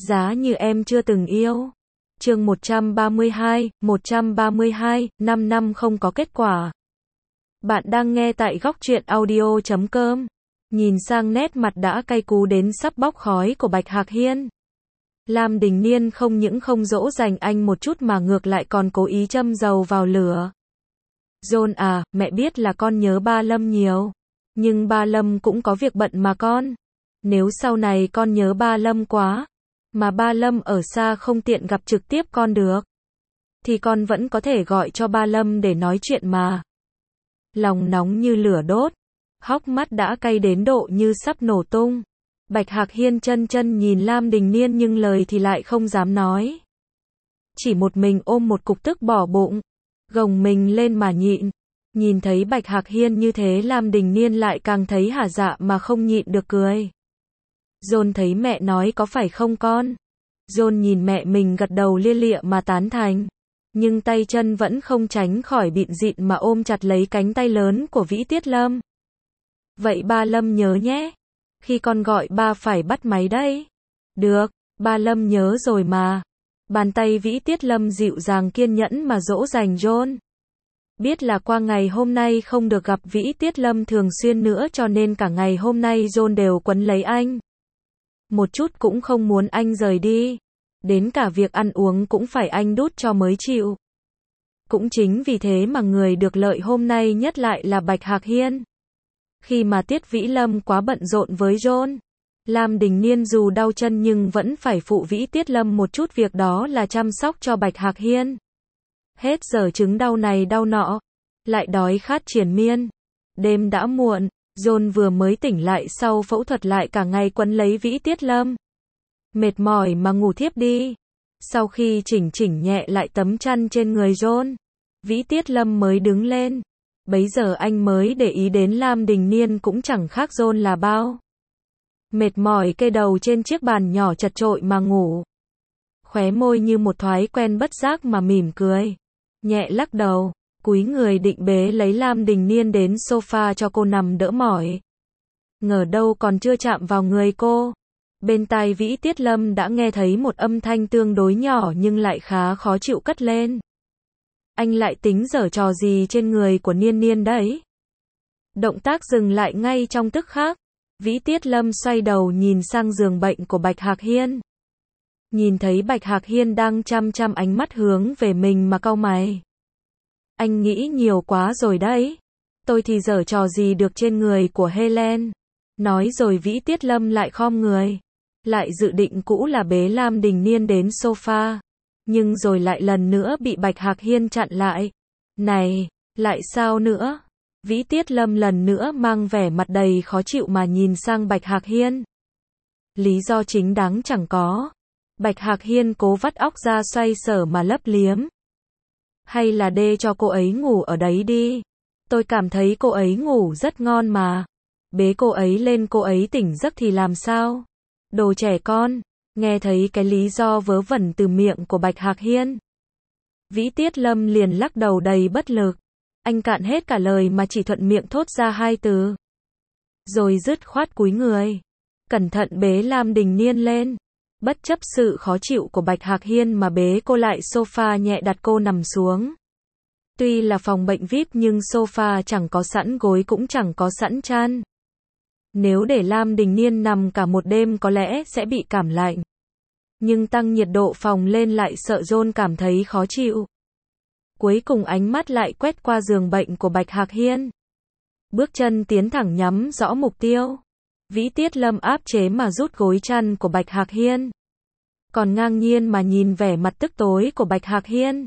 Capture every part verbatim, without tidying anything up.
Giá như em chưa từng yêu. Chương một trăm ba mươi hai, một trăm ba mươi hai, năm năm không có kết quả. Bạn đang nghe tại góc truyện audio chấm com. Nhìn sang nét mặt đã cay cú đến sắp bốc khói của Bạch Hạc Hiên, Lam Đình Niên không những không dỗ dành anh một chút mà ngược lại còn cố ý châm dầu vào lửa. John à, mẹ biết là con nhớ ba Lâm nhiều. Nhưng ba Lâm cũng có việc bận mà con. Nếu sau này con nhớ ba Lâm quá, mà ba Lâm ở xa không tiện gặp trực tiếp con được, thì con vẫn có thể gọi cho ba Lâm để nói chuyện mà. Lòng nóng như lửa đốt, hốc mắt đã cay đến độ như sắp nổ tung. Bạch Hạc Hiên chân chân nhìn Lam Đình Niên nhưng lời thì lại không dám nói. Chỉ một mình ôm một cục tức bỏ bụng, gồng mình lên mà nhịn. Nhìn thấy Bạch Hạc Hiên như thế Lam Đình Niên lại càng thấy hả dạ mà không nhịn được cười. John thấy mẹ nói có phải không con? John nhìn mẹ mình gật đầu lia lịa mà tán thành. Nhưng tay chân vẫn không tránh khỏi bịn dịn mà ôm chặt lấy cánh tay lớn của Vĩ Tiết Lâm. Vậy ba Lâm nhớ nhé. Khi con gọi ba phải bắt máy đấy. Được, ba Lâm nhớ rồi mà. Bàn tay Vĩ Tiết Lâm dịu dàng kiên nhẫn mà dỗ dành John. Biết là qua ngày hôm nay không được gặp Vĩ Tiết Lâm thường xuyên nữa cho nên cả ngày hôm nay John đều quấn lấy anh. Một chút cũng không muốn anh rời đi. Đến cả việc ăn uống cũng phải anh đút cho mới chịu. Cũng chính vì thế mà người được lợi hôm nay nhất lại là Bạch Hạc Hiên. Khi mà Tiết Vĩ Lâm quá bận rộn với John, Lam Đình Niên dù đau chân nhưng vẫn phải phụ Vĩ Tiết Lâm một chút việc đó là chăm sóc cho Bạch Hạc Hiên. Hết giờ chứng đau này đau nọ, lại đói khát triền miên. Đêm đã muộn, John vừa mới tỉnh lại sau phẫu thuật lại cả ngày quấn lấy Vĩ Tiết Lâm. Mệt mỏi mà ngủ thiếp đi. Sau khi chỉnh chỉnh nhẹ lại tấm chăn trên người John, Vĩ Tiết Lâm mới đứng lên. Bấy giờ anh mới để ý đến Lam Đình Niên cũng chẳng khác John là bao. Mệt mỏi kê đầu trên chiếc bàn nhỏ chật chội mà ngủ. Khóe môi như một thói quen bất giác mà mỉm cười. Nhẹ lắc đầu, cúi người định bế lấy Lam Đình Niên đến sofa cho cô nằm đỡ mỏi. Ngờ đâu còn chưa chạm vào người cô, bên tai Vĩ Tiết Lâm đã nghe thấy một âm thanh tương đối nhỏ nhưng lại khá khó chịu cất lên. Anh lại tính giở trò gì trên người của Niên Niên đấy? Động tác dừng lại ngay trong tức khắc. Vĩ Tiết Lâm xoay đầu nhìn sang giường bệnh của Bạch Hạc Hiên. Nhìn thấy Bạch Hạc Hiên đang chăm chăm ánh mắt hướng về mình mà cau mày. Anh nghĩ nhiều quá rồi đấy. Tôi thì giở trò gì được trên người của Helen. Nói rồi Vĩ Tiết Lâm lại khom người. Lại dự định cũ là bế Lam Đình Niên đến sofa. Nhưng rồi lại lần nữa bị Bạch Hạc Hiên chặn lại. Này, lại sao nữa? Vĩ Tiết Lâm lần nữa mang vẻ mặt đầy khó chịu mà nhìn sang Bạch Hạc Hiên. Lý do chính đáng chẳng có. Bạch Hạc Hiên cố vắt óc ra xoay sở mà lấp liếm. Hay là để cho cô ấy ngủ ở đấy đi. Tôi cảm thấy cô ấy ngủ rất ngon mà. Bế cô ấy lên cô ấy tỉnh giấc thì làm sao? Đồ trẻ con. Nghe thấy cái lý do vớ vẩn từ miệng của Bạch Hạc Hiên, Vĩ Tiết Lâm liền lắc đầu đầy bất lực. Anh cạn hết cả lời mà chỉ thuận miệng thốt ra hai từ. Rồi dứt khoát cúi người, cẩn thận bế Lam Đình Niên lên. Bất chấp sự khó chịu của Bạch Hạc Hiên mà bế cô lại sofa nhẹ đặt cô nằm xuống. Tuy là phòng bệnh vi ai pi nhưng sofa chẳng có sẵn gối cũng chẳng có sẵn chăn. Nếu để Lam Đình Niên nằm cả một đêm có lẽ sẽ bị cảm lạnh. Nhưng tăng nhiệt độ phòng lên lại sợ John cảm thấy khó chịu. Cuối cùng ánh mắt lại quét qua giường bệnh của Bạch Hạc Hiên. Bước chân tiến thẳng nhắm rõ mục tiêu. Vĩ Tiết Lâm áp chế mà rút gối chăn của Bạch Hạc Hiên. Còn ngang nhiên mà nhìn vẻ mặt tức tối của Bạch Hạc Hiên.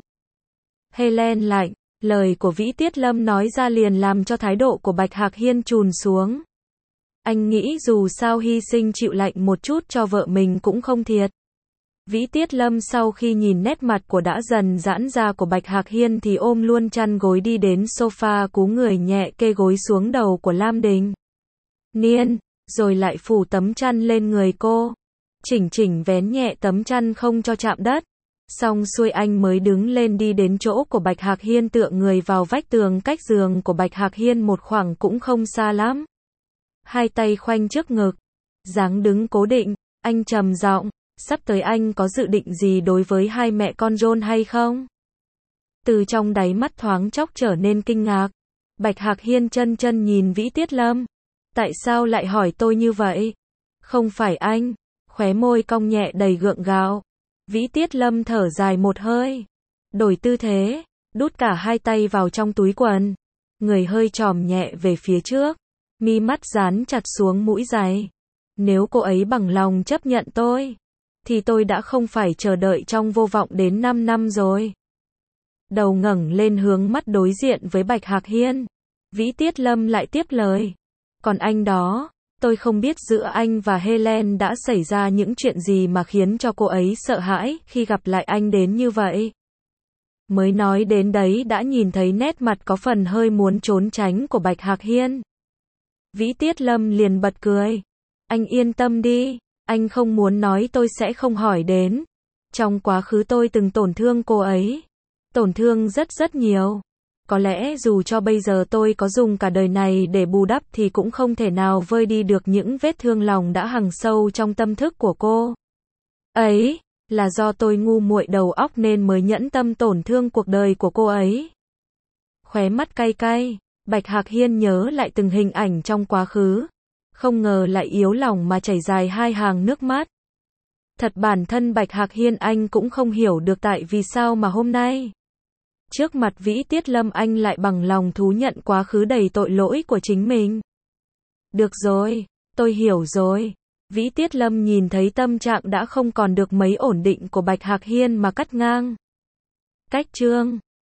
Helen lạnh, lời của Vĩ Tiết Lâm nói ra liền làm cho thái độ của Bạch Hạc Hiên chùn xuống. Anh nghĩ dù sao hy sinh chịu lạnh một chút cho vợ mình cũng không thiệt. Vĩ Tiết Lâm sau khi nhìn nét mặt của đã dần giãn ra của Bạch Hạc Hiên thì ôm luôn chăn gối đi đến sofa cú người nhẹ kê gối xuống đầu của Lam Đình Niên, rồi lại phủ tấm chăn lên người cô. Chỉnh chỉnh vén nhẹ tấm chăn không cho chạm đất. Xong xuôi anh mới đứng lên đi đến chỗ của Bạch Hạc Hiên tựa người vào vách tường cách giường của Bạch Hạc Hiên một khoảng cũng không xa lắm. Hai tay khoanh trước ngực, dáng đứng cố định, anh trầm giọng, Sắp tới anh có dự định gì đối với hai mẹ con John hay không? Từ trong đáy mắt thoáng chốc trở nên kinh ngạc. Bạch Hạc Hiên chân chân nhìn Vĩ Tiết Lâm. Tại sao lại hỏi tôi như vậy? Không phải anh. Khóe môi cong nhẹ đầy gượng gạo. Vĩ Tiết Lâm thở dài một hơi. Đổi tư thế, đút cả hai tay vào trong túi quần. Người hơi tròm nhẹ về phía trước. Mi mắt dán chặt xuống mũi giày. Nếu cô ấy bằng lòng chấp nhận tôi, thì tôi đã không phải chờ đợi trong vô vọng đến năm năm rồi. Đầu ngẩng lên hướng mắt đối diện với Bạch Hạc Hiên. Vĩ Tiết Lâm lại tiếp lời. Còn anh đó, tôi không biết giữa anh và Helen đã xảy ra những chuyện gì mà khiến cho cô ấy sợ hãi khi gặp lại anh đến như vậy. Mới nói đến đấy đã nhìn thấy nét mặt có phần hơi muốn trốn tránh của Bạch Hạc Hiên. Vĩ Tiết Lâm liền bật cười. Anh yên tâm đi, anh không muốn nói tôi sẽ không hỏi đến. Trong quá khứ tôi từng tổn thương cô ấy. Tổn thương rất rất nhiều. Có lẽ dù cho bây giờ tôi có dùng cả đời này để bù đắp thì cũng không thể nào vơi đi được những vết thương lòng đã hằn sâu trong tâm thức của cô. Ấy, là do tôi ngu muội đầu óc nên mới nhẫn tâm tổn thương cuộc đời của cô ấy. Khóe mắt cay cay, Bạch Hạc Hiên nhớ lại từng hình ảnh trong quá khứ. Không ngờ lại yếu lòng mà chảy dài hai hàng nước mắt. Thật bản thân Bạch Hạc Hiên anh cũng không hiểu được tại vì sao mà hôm nay, trước mặt Vĩ Tiết Lâm anh lại bằng lòng thú nhận quá khứ đầy tội lỗi của chính mình. Được rồi, tôi hiểu rồi. Vĩ Tiết Lâm nhìn thấy tâm trạng đã không còn được mấy ổn định của Bạch Hạc Hiên mà cắt ngang. Cách chương